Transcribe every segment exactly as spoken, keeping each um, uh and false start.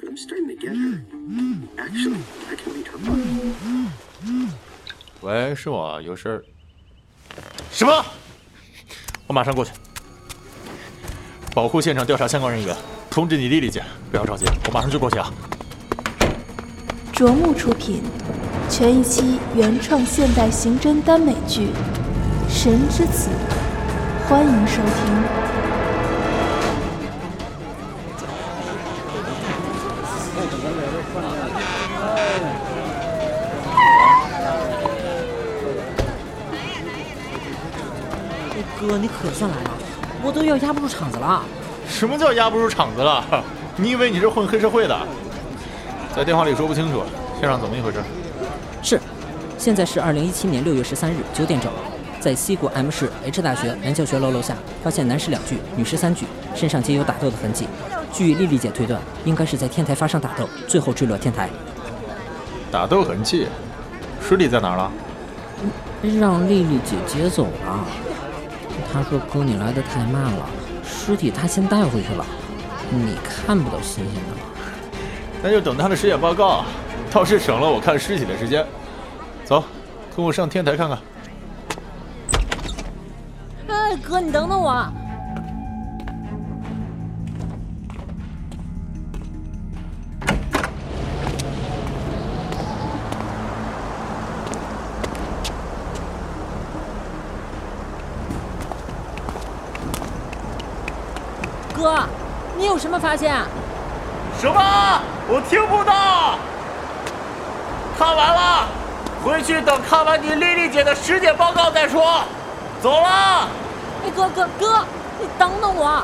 I'm starting to get her. Actually, I can read her mind. 喂，是我，有事儿。什么？我马上过去。保护现场调查相关人员，通知你莉莉姐，不要着急，我马上就过去啊。 啄木出品，全一期原创现代刑侦耽美剧《神之子》，欢迎收听。 哥，你可算来了，我都要压不住场子了。 什么叫压不住场子了？你以为你是混黑社会的？在电话里说不清楚，现场怎么一回事？ 是，现在是二零一七年六月十三日九点整，在西谷 M 市 H 大学男教学楼楼下发现男尸两具，女尸三具，身上皆有打斗的痕迹。据莉莉姐推断，应该是在天台发生打斗，最后坠落天台。 打斗痕迹？尸体在哪儿了？ 让莉莉姐接走了。她说：“哥，你来的太慢了，尸体她先带回去了，你看不到新鲜的了。” 那就等她的尸检报告，倒是省了我看尸体的时间。走，跟我上天台看看。 哎，哥，你等等我。哥，你有什么发现？ 什么？我听不到。看完了，回去等看完你莉莉姐的尸检报告再说。走了。 哎，哥哥哥，你等等我。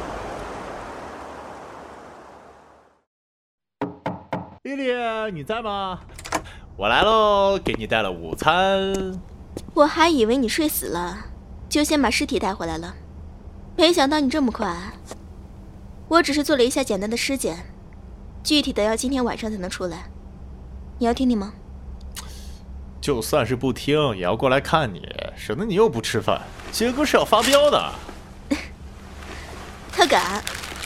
莉莉，你在吗？我来喽，给你带了午餐。 我还以为你睡死了，就先把尸体带回来了，没想到你这么快。我只是做了一下简单的尸检，具体的要今天晚上才能出来。你要听听吗？ 就算是不听，也要过来看你，省得你又不吃饭。杰哥是要发飙的。 他敢？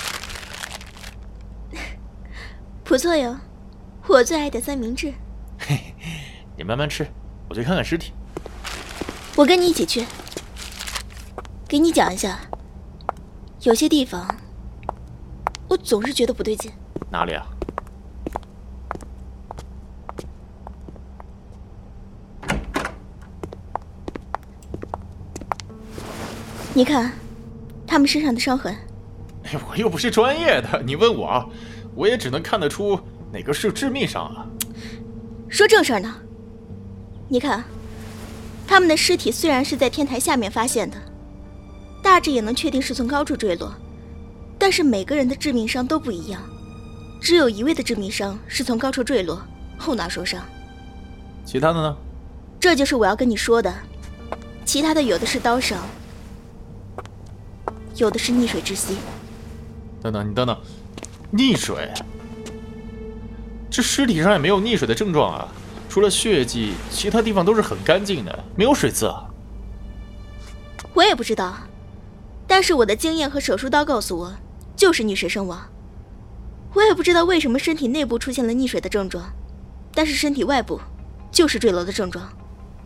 不错哟，我最爱的三明治。 嘿，你慢慢吃，我去看看尸体。 我跟你一起去。给你讲一下，有些地方我总是觉得不对劲。 哪里啊？ 你看，他们身上的伤痕。 哎，我又不是专业的，你问我，我也只能看得出哪个是致命伤啊。 说正事儿呢。你看，他们的尸体虽然是在天台下面发现的，大致也能确定是从高处坠落。但是每个人的致命伤都不一样，只有一位的致命伤是从高处坠落，后脑受伤。 其他的呢？ 这就是我要跟你说的。其他的有的是刀伤，有的是溺水窒息。 等等，你等等，溺水？这尸体上也没有溺水的症状啊，除了血迹，其他地方都是很干净的，没有水渍啊。 我也不知道，但是我的经验和手术刀告诉我，就是溺水身亡。我也不知道为什么身体内部出现了溺水的症状，但是身体外部就是坠楼的症状。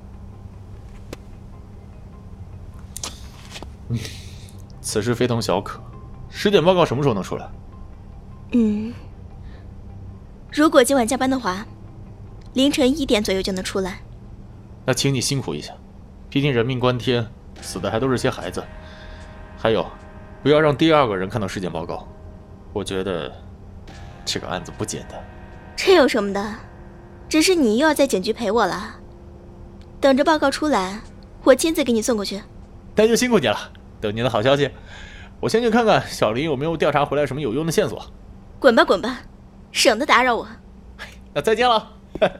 嗯，此事非同小可。尸检报告什么时候能出来？ 嗯，如果今晚加班的话，凌晨一点左右就能出来。 那请你辛苦一下，毕竟人命关天，死的还都是些孩子。还有，不要让第二个人看到尸检报告。我觉得这个案子不简单。 这有什么的？只是你又要在警局陪我了。等着报告出来，我亲自给你送过去。 那就辛苦你了，等你的好消息。我先去看看小林有没有调查回来什么有用的线索。 滚吧滚吧，省得打扰我。 那再见了。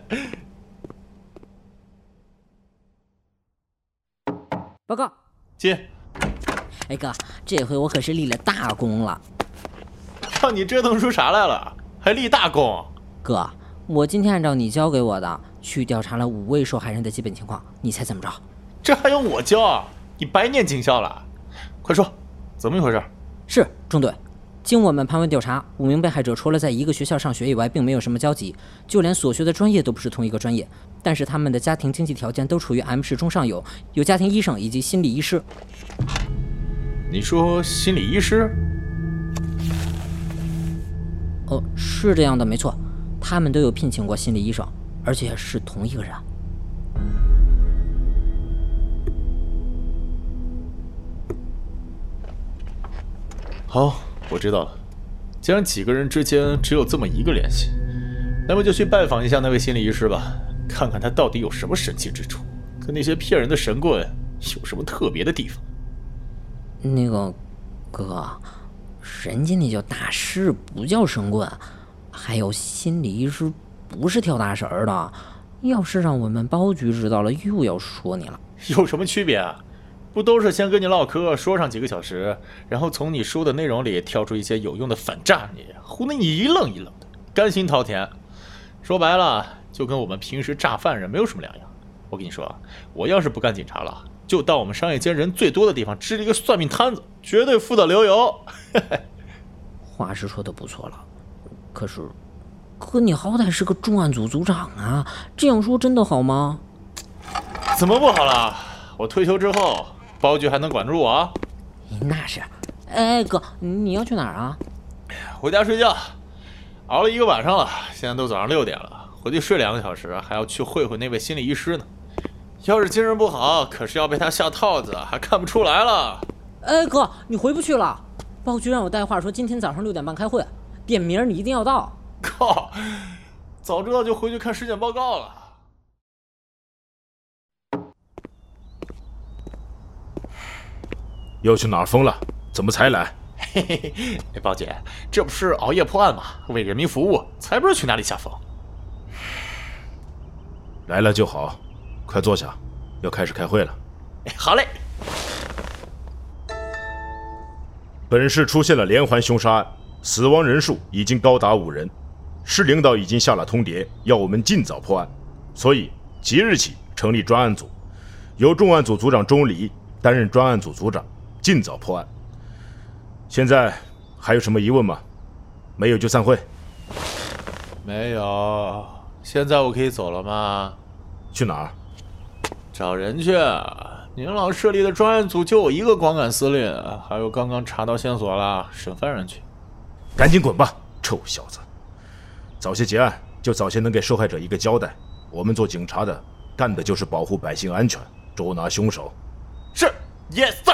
报告。 进。 哎哥，这回我可是立了大功了。 让你折腾出啥来了？还立大功？ 哥，我今天按照你教给我的去调查了五位受害人的基本情况，你猜怎么着？ 这还用我教啊？你白念警校了。快说，怎么一回事？ 是中队， 经我们盘问调查，五名被害者除了在一个学校上学以外，并没有什么交集，就连所学的专业都不是同一个专业。但是他们的家庭经济条件都处于 M 市中上游，有家庭医生以及心理医师。 你说心理医师？ 哦，是这样的，没错，他们都有聘请过心理医生，而且是同一个人。 好，我知道了。既然几个人之间只有这么一个联系，那么就去拜访一下那位心理医师吧，看看他到底有什么神奇之处，跟那些骗人的神棍有什么特别的地方。 那个哥，人家那叫大师，不叫神棍，还有心理医师不是跳大神的，要是让我们包局知道了，又要说你了。 有什么区别啊？不都是先跟你唠嗑，说上几个小时，然后从你说的内容里挑出一些有用的反诈你，唬得你一愣一愣的，甘心掏钱。说白了，就跟我们平时诈犯人没有什么两样。我跟你说，我要是不干警察了，就到我们商业街人最多的地方支了一个算命摊子，绝对富得流油。 话是说的不错了，可是，可你好歹是个重案组组长啊，这样说真的好吗？ 怎么不好了？我退休之后，包局还能管住我啊？ 那是。哎哥，你要去哪儿啊？ 回家睡觉，熬了一个晚上了，现在都早上六点了，回去睡两个小时，还要去会会那位心理医师呢。要是精神不好，可是要被他下套子，还看不出来了。 哎哥，你回不去了？包局让我带话说今天早上六点半开会，点名你一定要到。 靠，早知道就回去看尸检报告了。 又去哪儿疯了？怎么才来？ 嘿嘿嘿，包姐，这不是熬夜破案吗？为人民服务，才不是去哪里瞎疯。 来了就好，快坐下，要开始开会了。 好嘞。 本市出现了连环凶杀案，死亡人数已经高达五人，市领导已经下了通牒，要我们尽早破案，所以即日起成立专案组，由重案组组长钟离担任专案组组长，尽早破案。现在还有什么疑问吗？没有就散会。 没有，现在我可以走了吗？ 去哪儿？ 找人去。您老设立的专案组就我一个光杆司令，还有刚刚查到线索了，审犯人去。 赶紧滚吧，臭小子！早些结案，就早些能给受害者一个交代。我们做警察的，干的就是保护百姓安全，捉拿凶手。 是 ，Yes sir。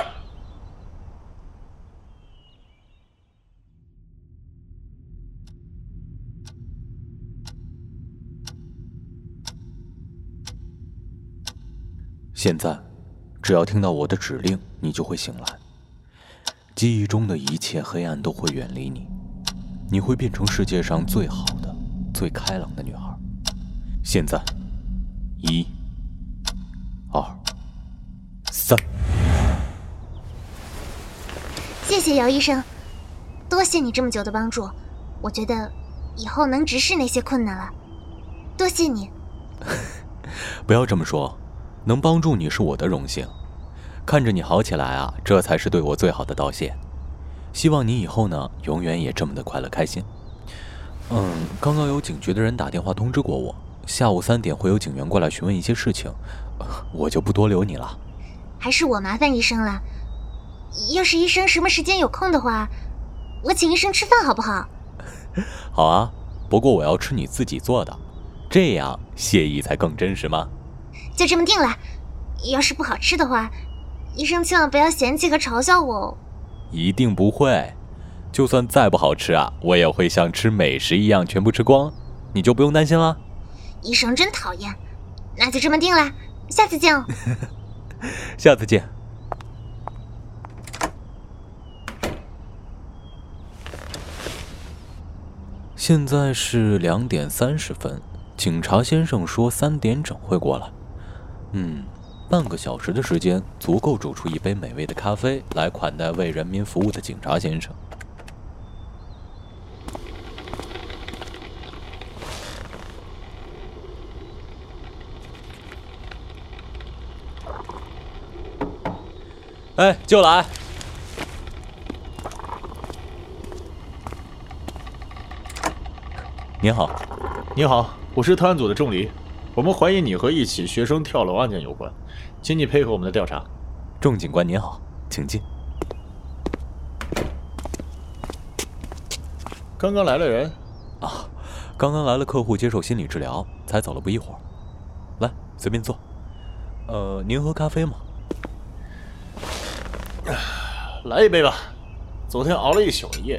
现在，只要听到我的指令，你就会醒来。记忆中的一切黑暗都会远离你，你会变成世界上最好的、最开朗的女孩。现在，一、二、三。 谢谢姚医生，多谢你这么久的帮助，我觉得以后能直视那些困难了。多谢你。 不要这么说。能帮助你是我的荣幸，看着你好起来啊，这才是对我最好的道谢。希望你以后呢，永远也这么的快乐开心。嗯，刚刚有警局的人打电话通知过我，下午三点会有警员过来询问一些事情，我就不多留你了。 还是我麻烦医生了，要是医生什么时间有空的话，我请医生吃饭好不好？ 好啊，不过我要吃你自己做的，这样谢意才更真实吗？ 就这么定了，要是不好吃的话，医生千万不要嫌弃和嘲笑我哦。 一定不会，就算再不好吃啊，我也会像吃美食一样全部吃光，你就不用担心了。 医生真讨厌，那就这么定了，下次见哦。 下次见。现在是两点三十分，警察先生说三点整会过来。嗯，半个小时的时间足够煮出一杯美味的咖啡来款待为人民服务的警察先生。哎，就来。 你好。 你好，我是特案组的钟离，我们怀疑你和一起学生跳楼案件有关，请你配合我们的调查。 钟警官您好，请进。 刚刚来了人啊，刚刚来了客户接受心理治疗，才走了不一会儿。来，随便坐。呃，您喝咖啡吗？ 来一杯吧，昨天熬了一宿夜。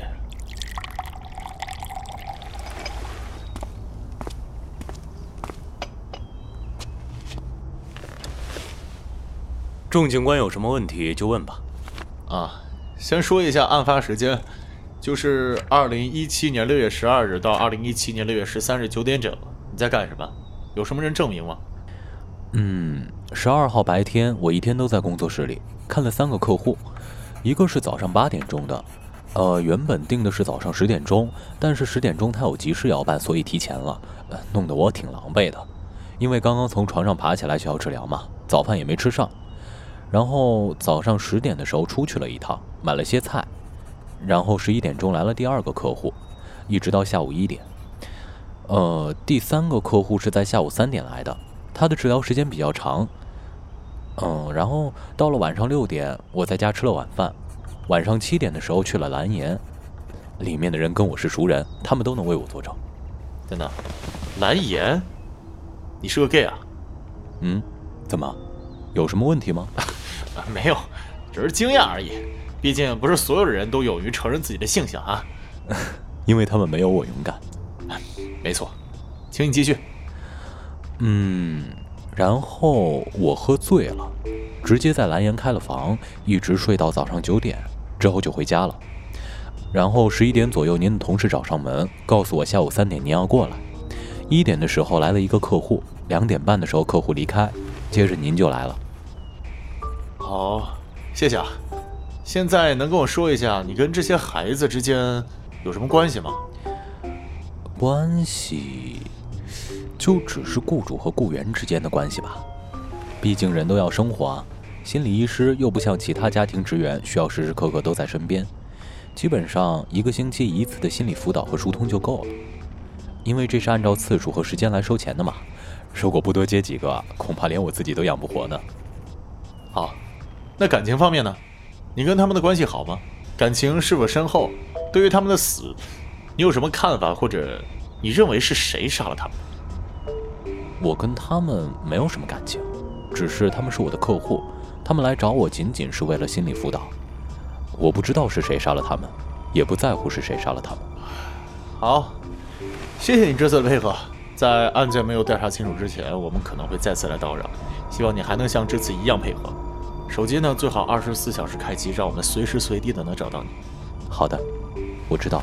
钟警官有什么问题就问吧。 啊，先说一下案发时间，就是二零一七年六月十二日到二零一七年六月十三日九点整。你在干什么？有什么人证明吗？ 嗯，十二号白天我一天都在工作室里看了三个客户，一个是早上八点钟的，呃，原本定的是早上十点钟，但是十点钟他有急事要办，所以提前了，呃，弄得我挺狼狈的，因为刚刚从床上爬起来需要治疗嘛，早饭也没吃上。然后早上十点的时候出去了一趟，买了些菜，然后十一点钟来了第二个客户，一直到下午一点。呃，第三个客户是在下午三点来的，他的治疗时间比较长。嗯，然后到了晚上六点，我在家吃了晚饭，晚上七点的时候去了蓝岩，里面的人跟我是熟人，他们都能为我作证。 等等，蓝岩，你是个 gay 啊？ 嗯，怎么，有什么问题吗？ 没有，只是惊讶而已。毕竟不是所有的人都勇于承认自己的性向啊。 因为他们没有我勇敢。 没错，请你继续。 嗯，然后我喝醉了，直接在蓝岩开了房，一直睡到早上九点，之后就回家了。然后十一点左右，您的同事找上门，告诉我下午三点您要过来。一点的时候来了一个客户，两点半的时候客户离开，接着您就来了。 好，谢谢啊。现在能跟我说一下你跟这些孩子之间有什么关系吗？ 关系就只是雇主和雇员之间的关系吧，毕竟人都要生活啊。心理医师又不像其他家庭职员需要时时刻刻都在身边，基本上一个星期一次的心理辅导和疏通就够了，因为这是按照次数和时间来收钱的嘛。如果不多接几个，恐怕连我自己都养不活呢。 好，那感情方面呢？你跟他们的关系好吗？感情是否深厚？对于他们的死，你有什么看法，或者你认为是谁杀了他们？ 我跟他们没有什么感情，只是他们是我的客户，他们来找我仅仅是为了心理辅导。我不知道是谁杀了他们，也不在乎是谁杀了他们。 好，谢谢你这次的配合。在案件没有调查清楚之前，我们可能会再次来叨扰，希望你还能像这次一样配合。手机呢，最好二十四小时开机，让我们随时随地的能找到你。 好的，我知道。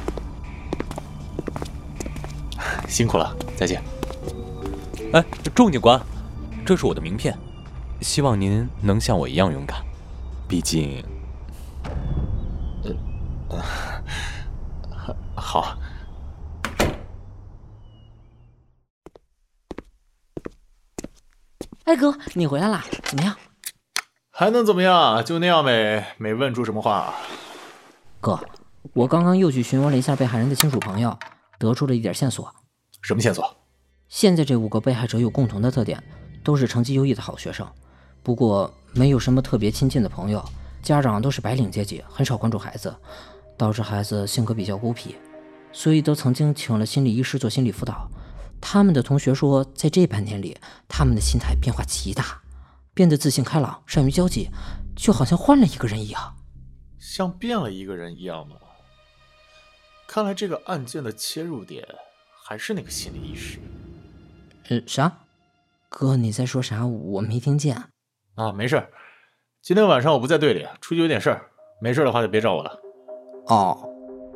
辛苦了，再见。 哎，钟警官，这是我的名片，希望您能像我一样勇敢。毕竟， 呃，好。 哎哥，你回来啦？怎么样？ 还能怎么样？就那样呗，没问出什么话。 哥，我刚刚又去询问了一下被害人的亲属朋友，得出了一点线索。 什么线索？ 现在这五个被害者有共同的特点，都是成绩优异的好学生，不过没有什么特别亲近的朋友，家长都是白领阶级，很少关注孩子，导致孩子性格比较孤僻，所以都曾经请了心理医师做心理辅导。他们的同学说，在这半年里，他们的心态变化极大，变得自信开朗，善于交际，就好像换了一个人一样。 像变了一个人一样吗？看来这个案件的切入点还是那个心理医师。 呃，啥？哥，你在说啥？我没听见。 啊，没事。今天晚上我不在队里，出去有点事儿。没事的话就别找我了。 哦。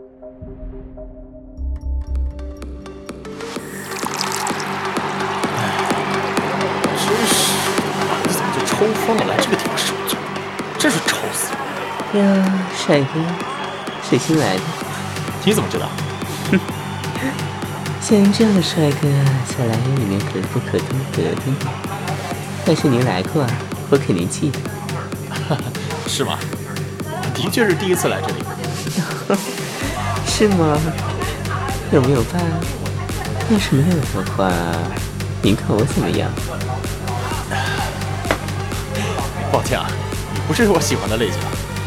抽风了，来这个地方受罪，真是愁死了。 呀，帅哥，谁新来的？ 你怎么知道？ 哼，像您这样的帅哥，在蓝园里面可是不可多得的。但是您来过啊，我肯定记得。 是吗？的确是第一次来这里。 是吗？有没有伴？ 要是没有的话，您看我怎么样？ 抱歉啊，你不是我喜欢的类型。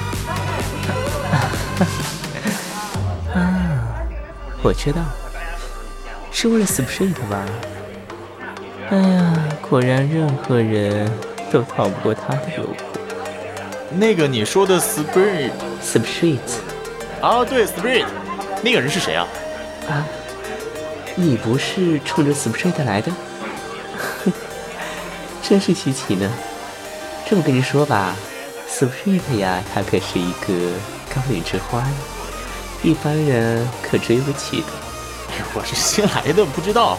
啊，我知道，是为了 Sprit 吧？哎呀，果然任何人都逃不过他的诱惑。 那个你说的 Sprit Sprit 啊，对 Sprit， 那个人是谁啊？ 啊，你不是冲着 Sprit 来的？真是稀奇呢。这么跟你说吧 ，Sprit 呀，他可是一个高岭之花，一般人可追不起的。 我是新来的，不知道。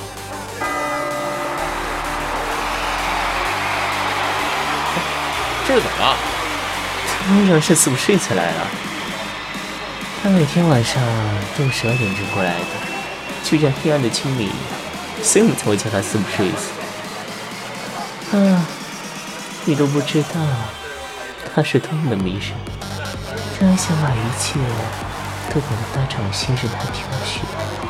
这是怎么了？ 当然是 Sprit 来了。他每天晚上都十二点钟过来的，就像黑暗的精灵一样，所以我们才会叫他 Sprit。啊，你都不知道他是多么的迷人，真想把一切都给他当成新任他挑选。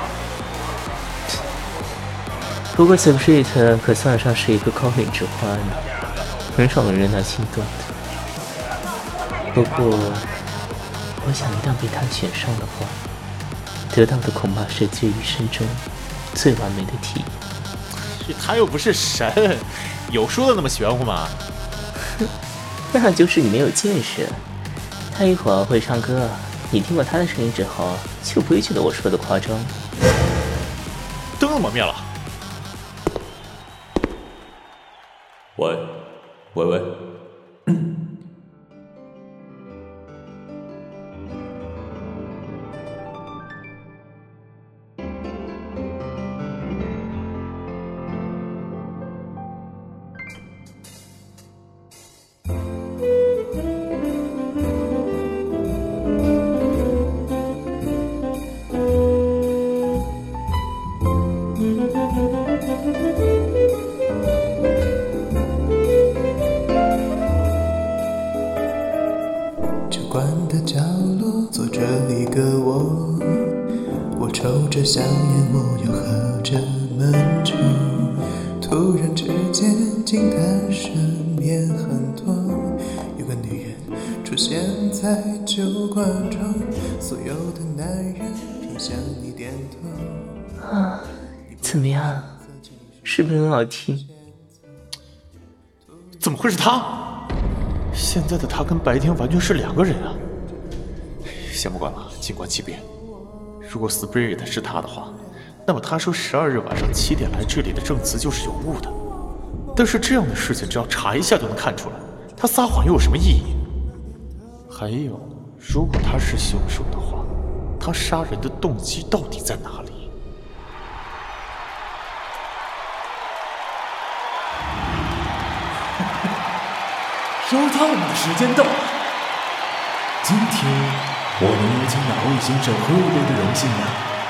不过 Sprit 可算得上是一个高岭之花呢，很少能让他心动的。不过，我想一旦被他选上的话，得到的恐怕是这一生中最完美的体验。 他又不是神，有说的那么玄乎吗？ 那就是你没有见识。他一会儿会唱歌，你听过他的声音之后，就不会觉得我说的夸张。 灯怎么灭了？ 喂，喂喂。 香烟我又喝着闷酒，突然之间惊叹身边很多有个女人出现在酒馆中，所有的男人偏向你点头。 啊，怎么样？是不是很好听？ 怎么会是他？现在的他跟白天完全是两个人啊！先不管了，静观其变。如果 Spirit 是他的话，那么他说十二日晚上七点来这里的证词就是有误的。但是这样的事情只要查一下就能看出来，他撒谎又有什么意义？还有，如果他是凶手的话，他杀人的动机到底在哪里？ 收烫的时间到了，今天我能有请哪位先生喝一杯的荣幸呢？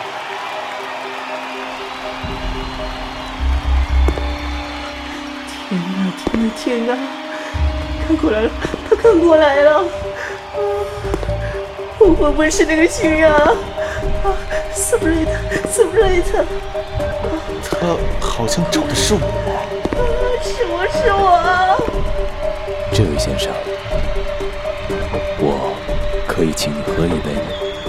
天哪，天哪，天哪！看过来了，他看过来了！啊，我会不会是那个星人啊？啊 ，Sprit，Sprit， 他好像找的是我。 啊，是我是我。 这位先生，我可以请你喝一杯吗？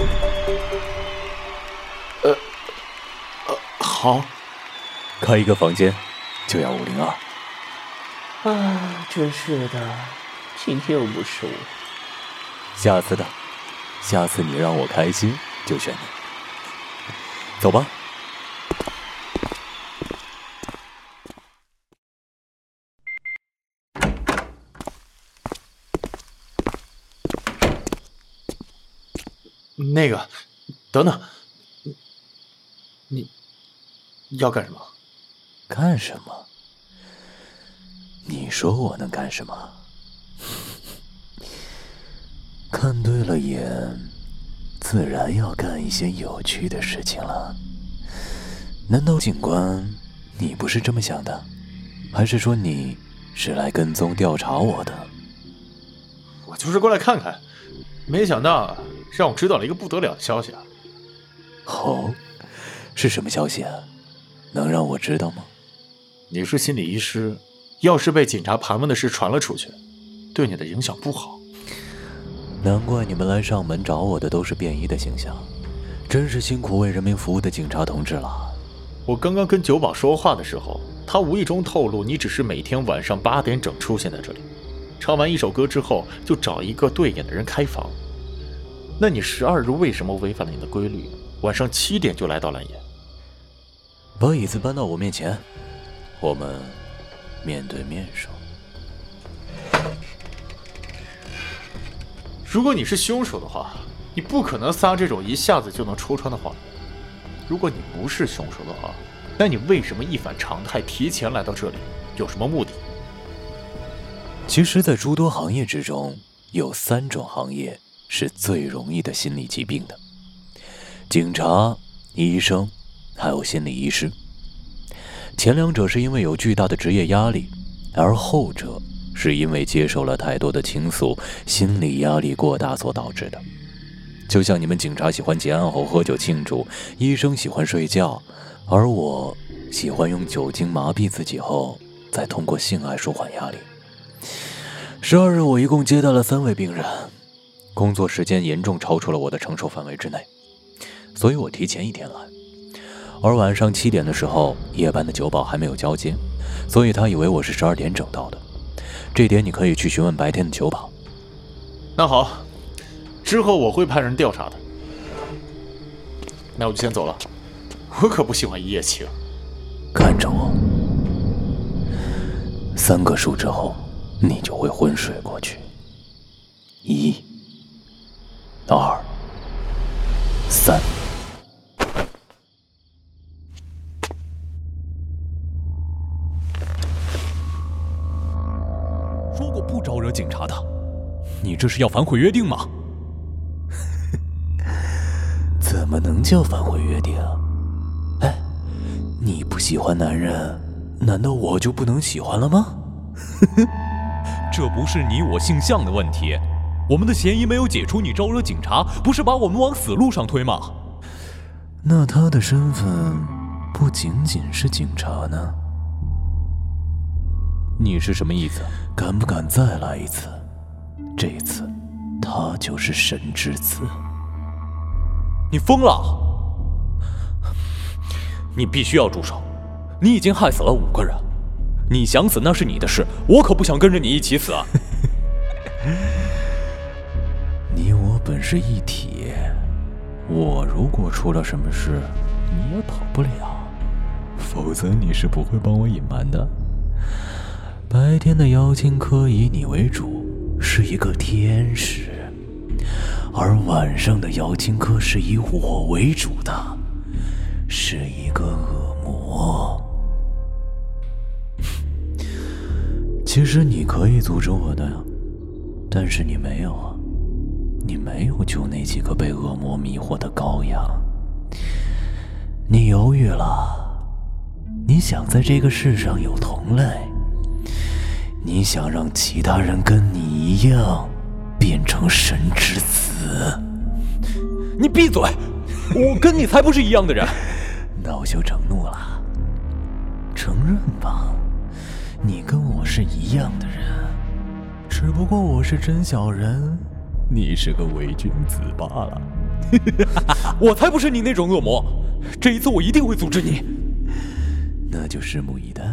呃，呃，好。 开一个房间，就要五零二。 啊，真是的，今天又不是我。 下次的，下次你让我开心，就选你。走吧。 那个，等等，你要干什么？ 干什么？你说我能干什么？看对了眼，自然要干一些有趣的事情了。难道警官，你不是这么想的？还是说你是来跟踪调查我的？ 我就是过来看看，没想到让我知道了一个不得了的消息啊！ 哦，是什么消息啊？ 能让我知道吗？ 你是心理医师，要是被警察盘问的事传了出去，对你的影响不好。 难怪你们来上门找我的都是便衣的形象，真是辛苦为人民服务的警察同志了。 我刚刚跟九保说话的时候，他无意中透露你只是每天晚上八点整出现在这里，唱完一首歌之后就找一个对眼的人开房。那你十二日为什么违反了你的规律，晚上七点就来到蓝野？ 把椅子搬到我面前，我们面对面说。 如果你是凶手的话，你不可能撒这种一下子就能戳穿的谎言。如果你不是凶手的话，那你为什么一反常态提前来到这里？有什么目的？ 其实，在诸多行业之中，有三种行业是最容易的心理疾病的：警察、医生，还有心理医师。前两者是因为有巨大的职业压力，而后者是因为接受了太多的倾诉，心理压力过大所导致的。就像你们警察喜欢结案后喝酒庆祝，医生喜欢睡觉，而我喜欢用酒精麻痹自己后，再通过性爱舒缓压力。十二日我一共接待了三位病人，工作时间严重超出了我的承受范围之内，所以我提前一天来。而晚上七点的时候，夜班的酒保还没有交接，所以他以为我是十二点整到的。这点你可以去询问白天的酒保。 那好，之后我会派人调查的。那我就先走了，我可不喜欢一夜情。 看着我，三个数之后，你就会昏睡过去。一、二、三。说过不招惹警察的，你这是要反悔约定吗？怎么能叫反悔约定？哎，你不喜欢男人，难道我就不能喜欢了吗？这不是你我性向的问题，我们的嫌疑没有解除，你招惹警察，不是把我们往死路上推吗？那他的身份不仅仅是警察呢？你是什么意思？敢不敢再来一次？这一次，他就是神之子。你疯了！你必须要住手！你已经害死了五个人，你想死那是你的事，我可不想跟着你一起死啊！你我本是一体，我如果出了什么事，你也跑不了，否则你是不会帮我隐瞒的。白天的妖精科以你为主，是一个天使，而晚上的妖精科是以我为主的，是一个恶魔。其实你可以阻止我的呀，但是你没有啊，你没有救那几个被恶魔迷惑的羔羊，你犹豫了，你想在这个世上有同类。你想让其他人跟你一样变成神之子？你闭嘴！我跟你才不是一样的人。恼羞成怒了，承认吧，你跟我是一样的人，只不过我是真小人，你是个伪君子罢了。我才不是你那种恶魔，这一次我一定会阻止你。那就拭目以待。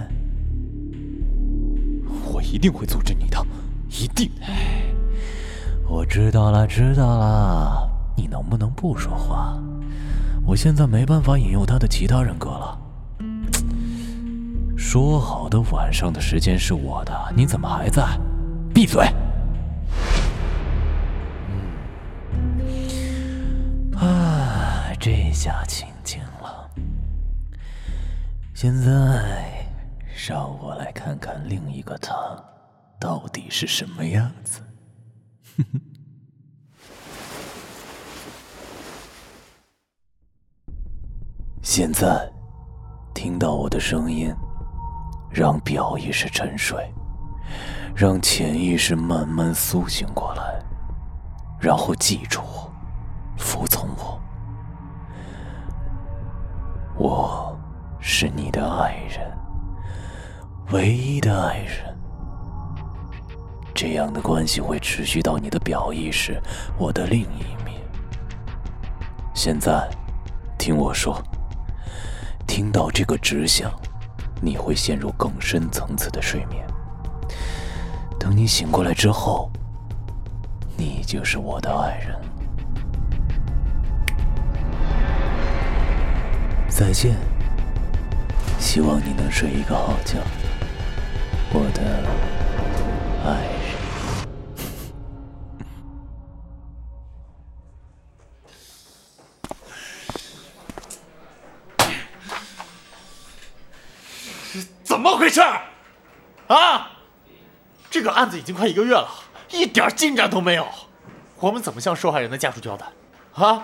我一定会阻止你的，一定。我知道了，知道了。你能不能不说话？我现在没办法引诱他的其他人格了。说好的晚上的时间是我的，你怎么还在？闭嘴！啊，这下清静了。现在。让我来看看另一个他到底是什么样子。现在听到我的声音，让表意识沉睡，让潜意识慢慢苏醒过来，然后记住我，服从我。我是你的爱人，唯一的爱人。这样的关系会持续到你的表意识，我的另一面。现在，听我说，听到这个指向，你会陷入更深层次的睡眠。等你醒过来之后，你就是我的爱人。再见，希望你能睡一个好觉，我的爱人。 怎么回事？啊！这个案子已经快一个月了，一点进展都没有。我们怎么向受害人的家属交代？啊！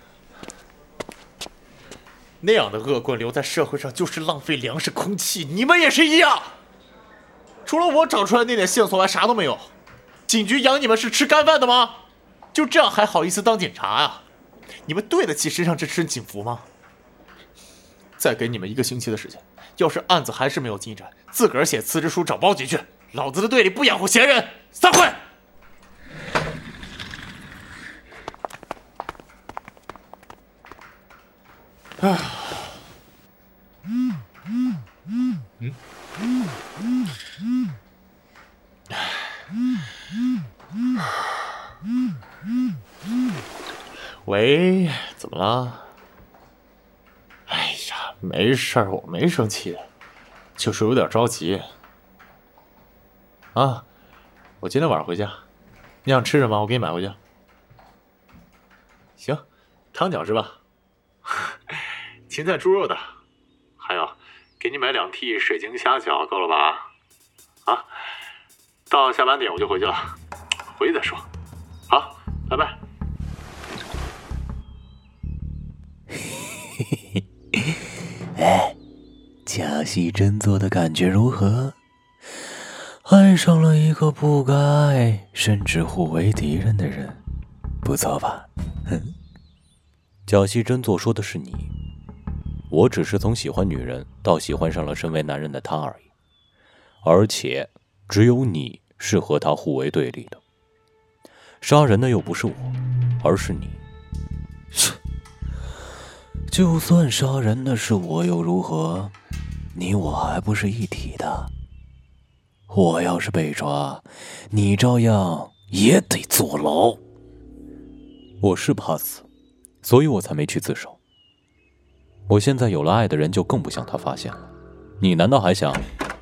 那样的恶棍留在社会上就是浪费粮食、空气，你们也是一样。除了我找出来那点线索外，啥都没有。警局养你们是吃干饭的吗？就这样还好意思当警察呀？你们对得起身上这身警服吗？再给你们一个星期的时间，要是案子还是没有进展，自个儿写辞职书找报警去。老子的队里不养活闲人。散会。啊。嗯嗯嗯嗯嗯嗯嗯。喂，怎么了？哎呀，没事儿，我没生气，就是有点着急。啊，我今天晚上回家，你想吃什么？我给你买回去。行，汤饺是吧？芹菜猪肉的，还有，给你买两屉水晶虾饺，够了吧？啊，到下班点我就回去了，回去再说。好，拜拜。 哎，假戏真做的感觉如何？爱上了一个不该爱，甚至互为敌人的人，不错吧？哼，假戏真做说的是你，我只是从喜欢女人到喜欢上了身为男人的他而已，而且只有你是和他互为对立的。杀人的又不是我，而是你。就算杀人的是我又如何？你我还不是一体的。我要是被抓，你照样也得坐牢。我是怕死，所以我才没去自首。我现在有了爱的人，就更不想他发现了。你难道还想？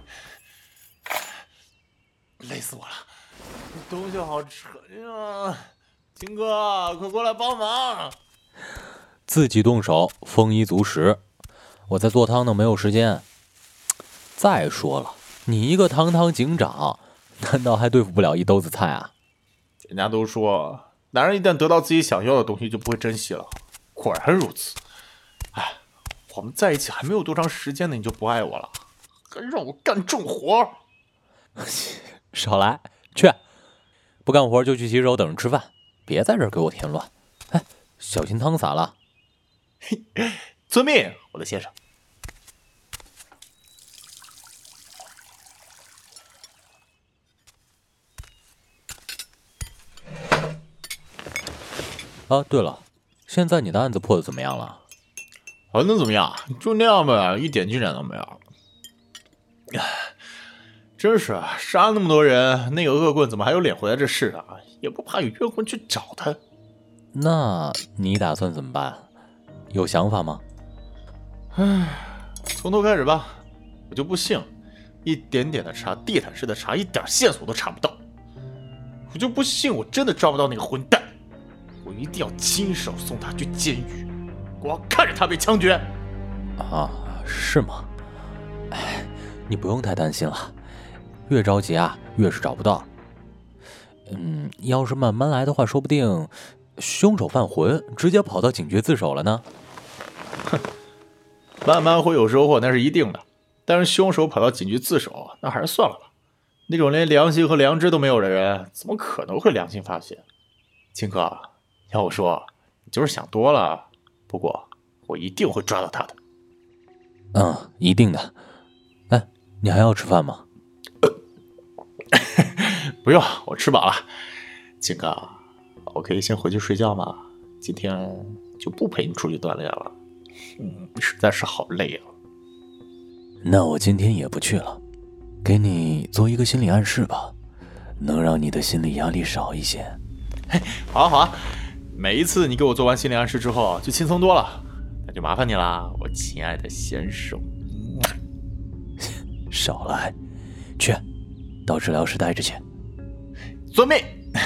累死我了，东西好沉呀！金哥，快过来帮忙！ 自己动手，丰衣足食。我在做汤呢，没有时间。再说了，你一个堂堂警长，难道还对付不了一兜子菜啊？ 人家都说，男人一旦得到自己想要的东西，就不会珍惜了。果然如此。哎，我们在一起还没有多长时间呢，你就不爱我了，还让我干重活？ 少来，去！不干活就去洗手等着吃饭，别在这儿给我添乱。哎，小心汤洒了。 遵命，我的先生。 啊，对了，现在你的案子破的怎么样了？ 还能怎么样？就那样呗，一点进展都没有。真是啊，杀了那么多人，那个恶棍怎么还有脸回来这世上？也不怕有冤魂去找他。 那你打算怎么办？有想法吗？ 唉，从头开始吧。我就不信，一点点的查，地毯式的查，一点线索都查不到。我就不信我真的抓不到那个混蛋。我一定要亲手送他去监狱，我要看着他被枪决。 啊，是吗？哎，你不用太担心了，越着急啊，越是找不到。嗯，要是慢慢来的话，说不定凶手犯浑，直接跑到警局自首了呢。 哼，慢慢会有收获，那是一定的。但是凶手跑到警局自首，那还是算了吧。那种连良心和良知都没有的人，怎么可能会良心发现？秦哥，要我说，你就是想多了。不过我一定会抓到他的。 嗯，一定的。哎，你还要吃饭吗？ 不用，我吃饱了。金哥，我可以先回去睡觉吗？今天就不陪你出去锻炼了，嗯，实在是好累啊。 那我今天也不去了，给你做一个心理暗示吧，能让你的心理压力少一些。 嘿，好啊好啊，每一次你给我做完心理暗示之后，就轻松多了。那就麻烦你啦，我亲爱的先生。 少来，去，到治疗室待着去。 遵命。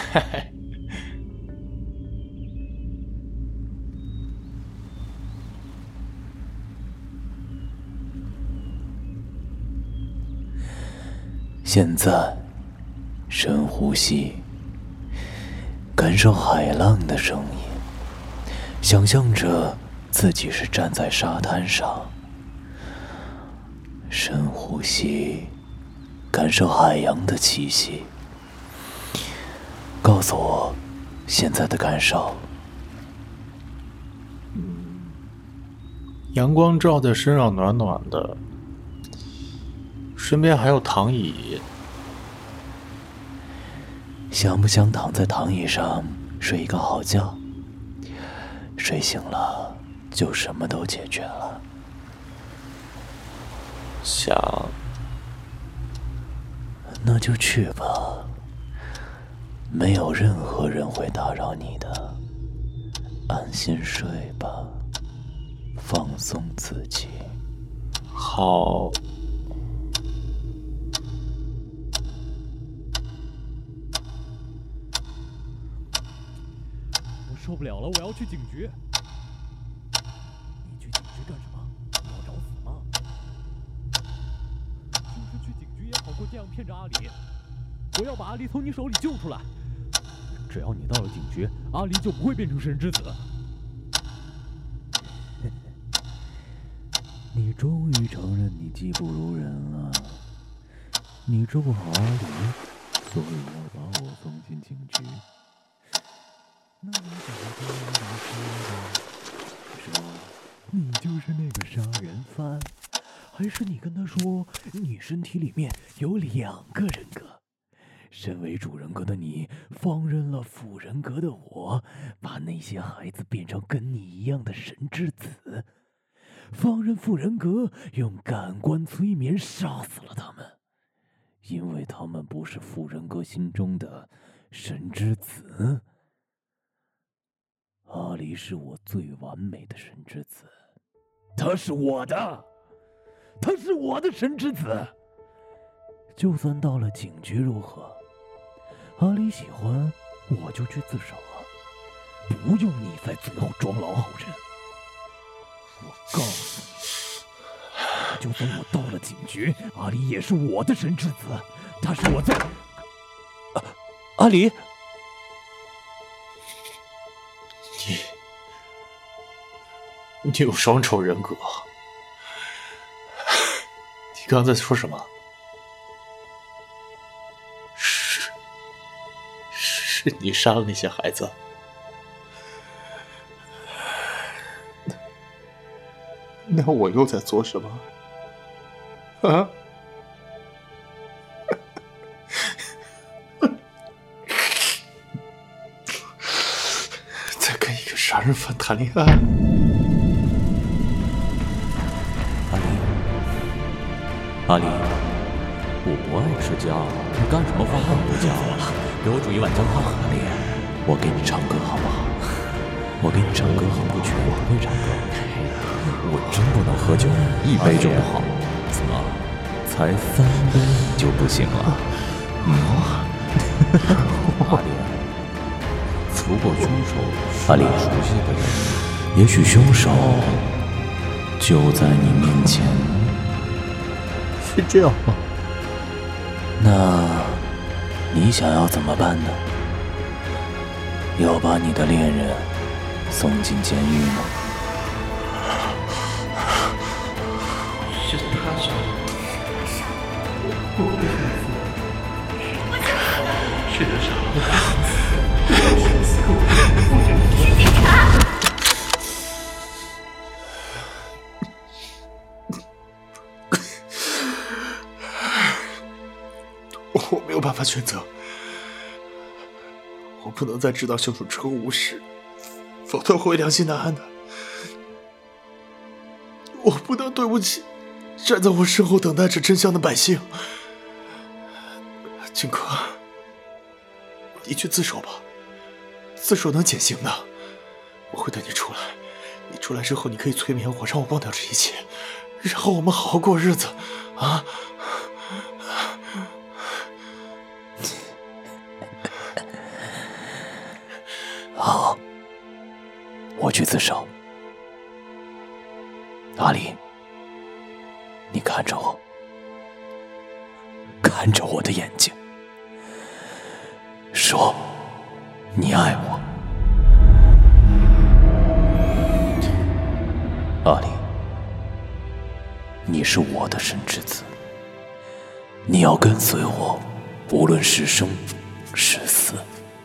现在，深呼吸，感受海浪的声音，想象着自己是站在沙滩上。深呼吸，感受海洋的气息。告诉我现在的感受。 阳光照在身上，暖暖的，身边还有躺椅。 想不想躺在躺椅上睡一个好觉？睡醒了就什么都解决了。 想。 那就去吧，没有任何人会打扰你的。安心睡吧，放松自己。 好。 我受不了了，我要去警局。你去警局干什么？你要找死吗？就是去警局也好过这样骗着阿离。我要把阿离从你手里救出来。只要你到了警局，阿离就不会变成神之子。 你终于承认你技不如人了。你治不好阿离，所以要把我送进警局。那你怎么跟阿离说的？说你就是那个杀人犯，还是你跟他说你身体里面有两个人格？身为主人格的你，放任了副人格的我，把那些孩子变成跟你一样的神之子，放任副人格用感官催眠杀死了他们，因为他们不是副人格心中的神之子。阿离是我最完美的神之子，他是我的，他是我的神之子。就算到了警局如何？阿离喜欢，我就去自首啊！不用你在最后装老好人。我告诉你，就算我到了警局，阿离也是我的神之子，他是我在……啊、阿离， 你，你有双重人格。你刚刚在说什么？是你杀了那些孩子？那我又在做什么？啊？在跟一个杀人犯谈恋爱？ 阿离，阿离，我不爱吃姜，你干什么饭饭不加了？给我煮一碗姜汤。阿离，我给你唱歌好不好？我给你唱歌好不好？我不会唱歌，我真不能喝酒，一杯就不好。怎么，才三杯就不行了？嗯。阿离，如果凶手阿离熟悉的人，也许凶手就在你面前。 是这样吗？ 那你想要怎么办呢？要把你的恋人送进监狱吗？ 是他杀的，我不是是他杀的。 我没有办法选择，我不能在知道凶手之后无视，否则会良心难安的。我不能对不起站在我身后等待着真相的百姓。荆轲，你去自首吧，自首能减刑的，我会带你出来。你出来之后，你可以催眠我，让我忘掉这一切，然后我们好好过日子，啊！ 好，我去自首。阿离，你看着我，看着我的眼睛，说你爱我。阿离，你是我的神之子，你要跟随我，无论是生是死。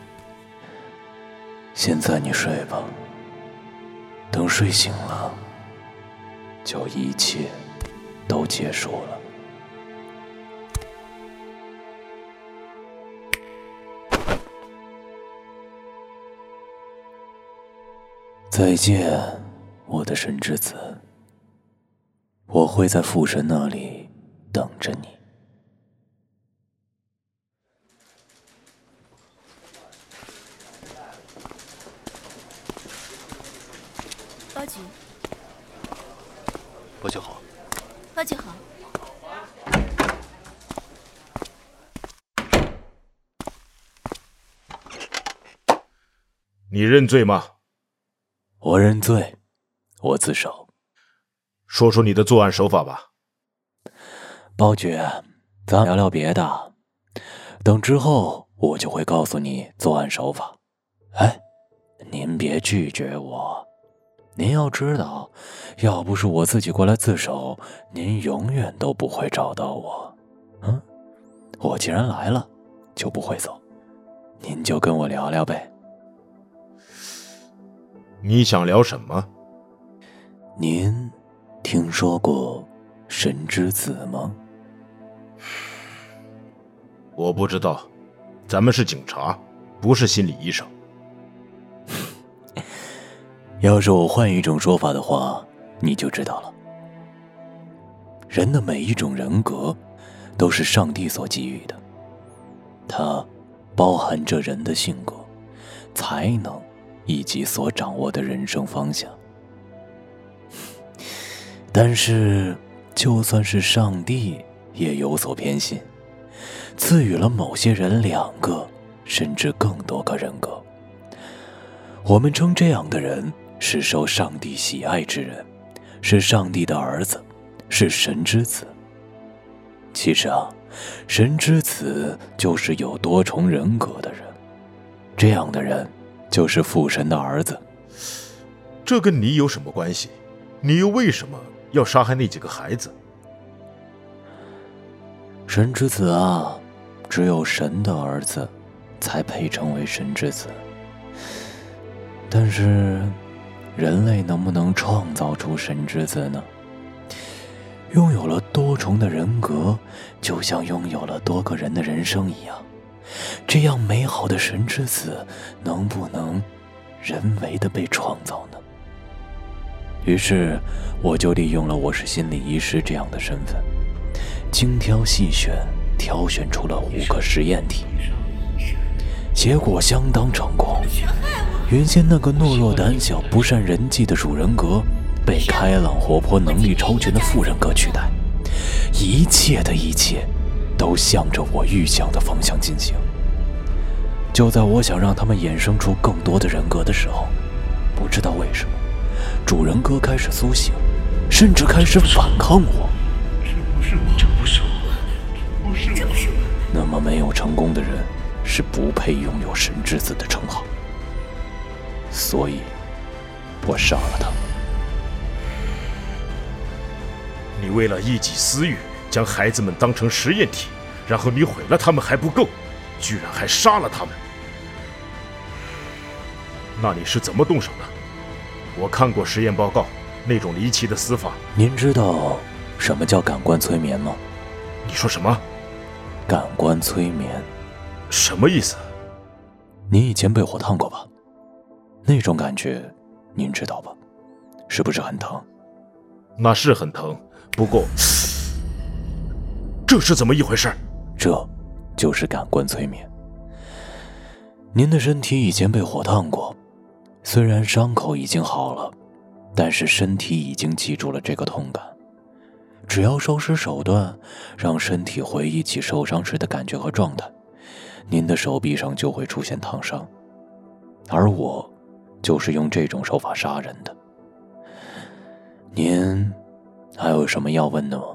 现在你睡吧，等睡醒了，就一切都结束了。再见，我的神之子，我会在父神那里等着你。 包局， 包局好。 包局好。 你认罪吗？ 我认罪，我自首。 说说你的作案手法吧。 包局，咱聊聊别的，等之后我就会告诉你作案手法。哎，您别拒绝我。您要知道，要不是我自己过来自首，您永远都不会找到我。嗯，我既然来了，就不会走。您就跟我聊聊呗。 你想聊什么？ 您听说过神之子吗？ 我不知道，咱们是警察，不是心理医生。 要是我换一种说法的话，你就知道了。人的每一种人格都是上帝所给予的，它包含着人的性格、才能以及所掌握的人生方向。但是就算是上帝也有所偏心，赐予了某些人两个甚至更多个人格。我们称这样的人是受上帝喜爱之人，是上帝的儿子，是神之子。其实啊，神之子就是有多重人格的人，这样的人就是父神的儿子。 这跟你有什么关系？你又为什么要杀害那几个孩子？ 神之子啊，只有神的儿子才配成为神之子。但是人类能不能创造出神之子呢？拥有了多重的人格，就像拥有了多个人的人生一样。这样美好的神之子，能不能人为的被创造呢？于是，我就利用了我是心理医师这样的身份，精挑细选，挑选出了五个实验题，结果相当成功。原先那个懦弱胆小、不善人际的主人格，被开朗活泼、能力超群的副人格取代。一切的一切，都向着我预想的方向进行。就在我想让他们衍生出更多的人格的时候，不知道为什么，主人格开始苏醒，甚至开始反抗我。 这不是我，这不是我，不是我，这不是我。 那么没有成功的人，是不配拥有神之子的称号。所以，我杀了他。 你为了一己私欲，将孩子们当成实验体，然后你毁了他们还不够，居然还杀了他们。那你是怎么动手的？我看过实验报告，那种离奇的死法。 您知道什么叫感官催眠吗？ 你说什么？ 感官催眠。 什么意思？ 你以前被火烫过吧？那种感觉您知道吧？是不是很疼？ 那是很疼，不过这是怎么一回事？ 这就是感官催眠。您的身体以前被火烫过，虽然伤口已经好了，但是身体已经记住了这个痛感。只要收拾手段，让身体回忆起受伤时的感觉和状态，您的手臂上就会出现烫伤。而我就是用这种手法杀人的。您还有什么要问的吗？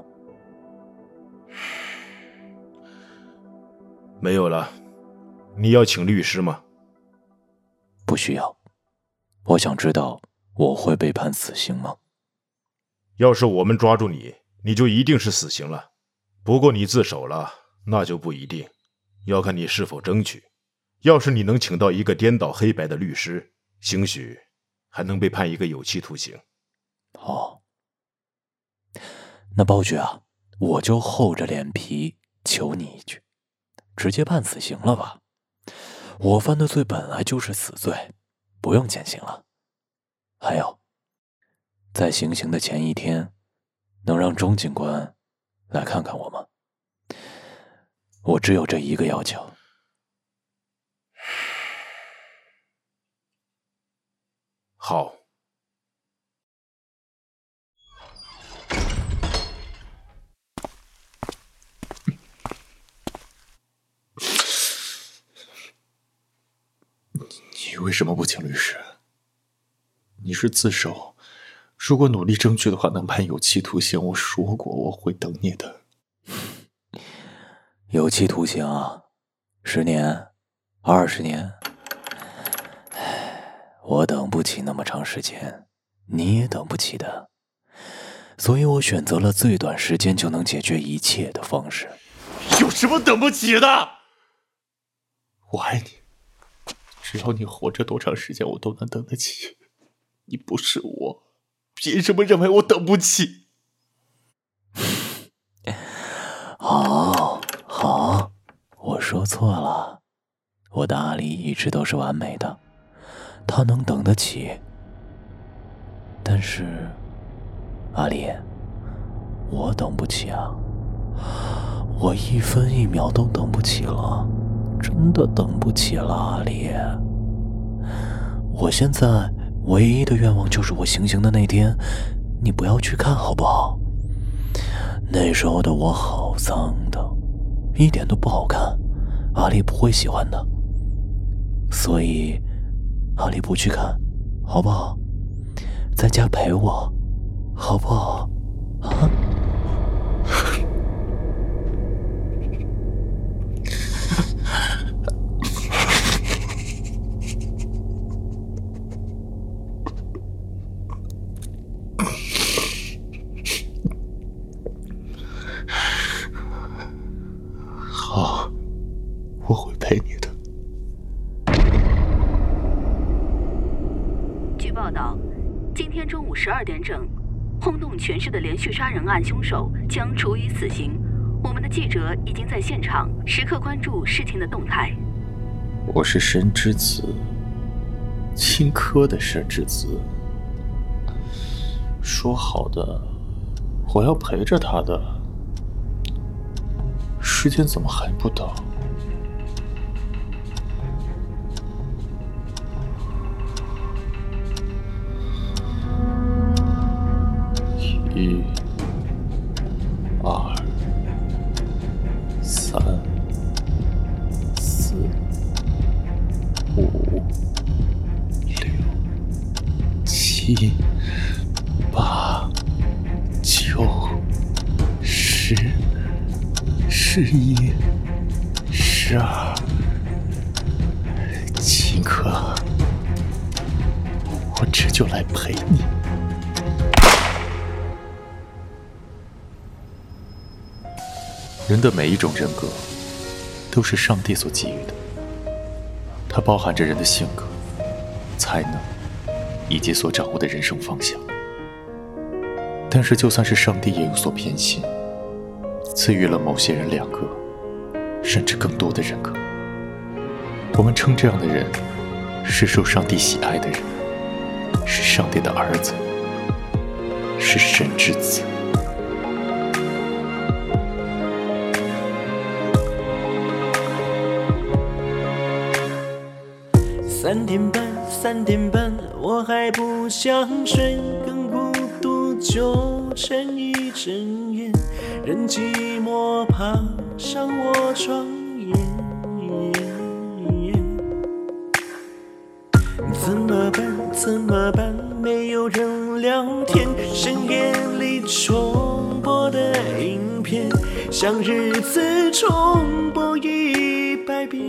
没有了。你要请律师吗？ 不需要。我想知道我会被判死刑吗？ 要是我们抓住你，你就一定是死刑了。不过你自首了，那就不一定，要看你是否争取。要是你能请到一个颠倒黑白的律师，兴许还能被判一个有期徒刑。 哦，那包局啊，我就厚着脸皮求你一句，直接判死刑了吧。我犯的罪本来就是死罪，不用减刑了。还有，在行刑的前一天，能让钟警官来看看我吗？我只有这一个要求。 好。 你为什么不请律师？你是自首，如果努力争取的话，能判有期徒刑。我说过我会等你的。 有期徒刑啊，十年、二十年，我等不起那么长时间，你也等不起的。所以我选择了最短时间就能解决一切的方式。 有什么等不起的？我爱你。只要你活着多长时间，我都能等得起。你不是我，凭什么认为我等不起？ 好，好，我说错了。我的阿离一直都是完美的，他能等得起。但是，阿离，我等不起啊！我一分一秒都等不起了。真的等不起了，阿离。我现在唯一的愿望就是我行刑的那天，你不要去看，好不好？那时候的我好脏的，一点都不好看，阿离不会喜欢的。所以，阿离不去看，好不好？在家陪我，好不好？啊？ 好，我会陪你的。 据报道，今天中午十二点整，轰动全市的连续杀人案凶手将处以死刑。我们的记者已经在现场，时刻关注事情的动态。 我是神之子，荆轲的神之子。说好的，我要陪着他的。时间怎么还不到？一、二、三、四、五、六、七、八、九、十。十一、十二，荆轲，我这就来陪你。人的每一种人格，都是上帝所给予的，它包含着人的性格、才能，以及所掌握的人生方向。但是，就算是上帝也有所偏心。赐予了某些人两个， 甚至更多的人格。我们称这样的人是受上帝喜爱的人，是上帝的儿子，是神之子。 三点半，三点半，我还不想睡，更孤独就成一整夜，任寂寞爬上我窗沿。怎么办？怎么办？没有人聊天，深夜里重播的影片，像日子重播一百遍。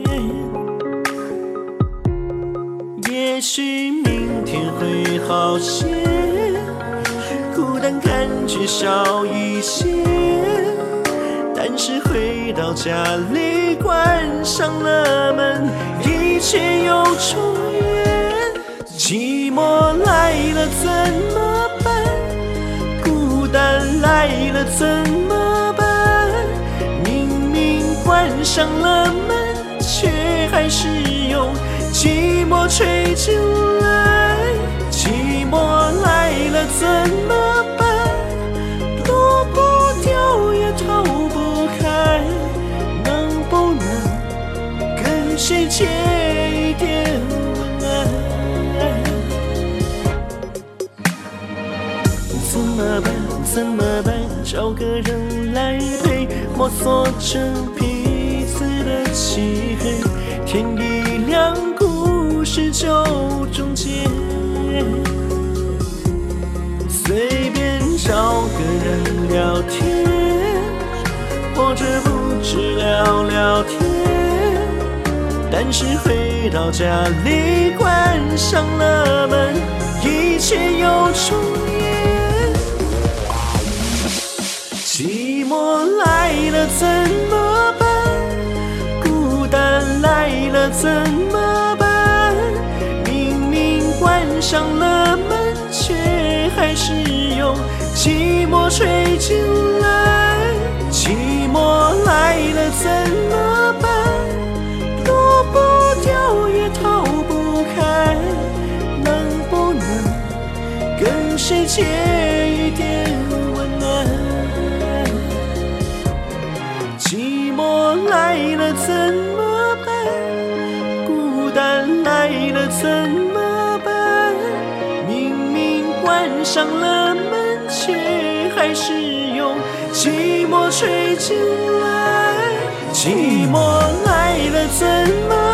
也许明天会好些，孤单感觉少一些，但是回到家里关上了门，一切又重演。寂寞来了怎么办？孤单来了怎么办？明明关上了门，却还是有寂寞吹进来。寂寞来了怎么办？躲不掉也逃不开，能不能跟谁借一点温暖？怎么办？怎么办？找个人来陪，摸索着彼此的漆黑，天一亮，故事就终结。随便找个人聊天，或者不止聊聊天，但是回到家里关上了门，一切又重演。寂寞来了怎么办？孤单来了怎么办？明明关上了门，却还是有寂寞吹进来。寂寞来了怎么办？躲不掉也逃不开，能不能跟谁借一点温暖？寂寞来了怎么办？孤单来了怎么办？明明关上了门，却还是有寂寞吹进来。寂寞来了怎么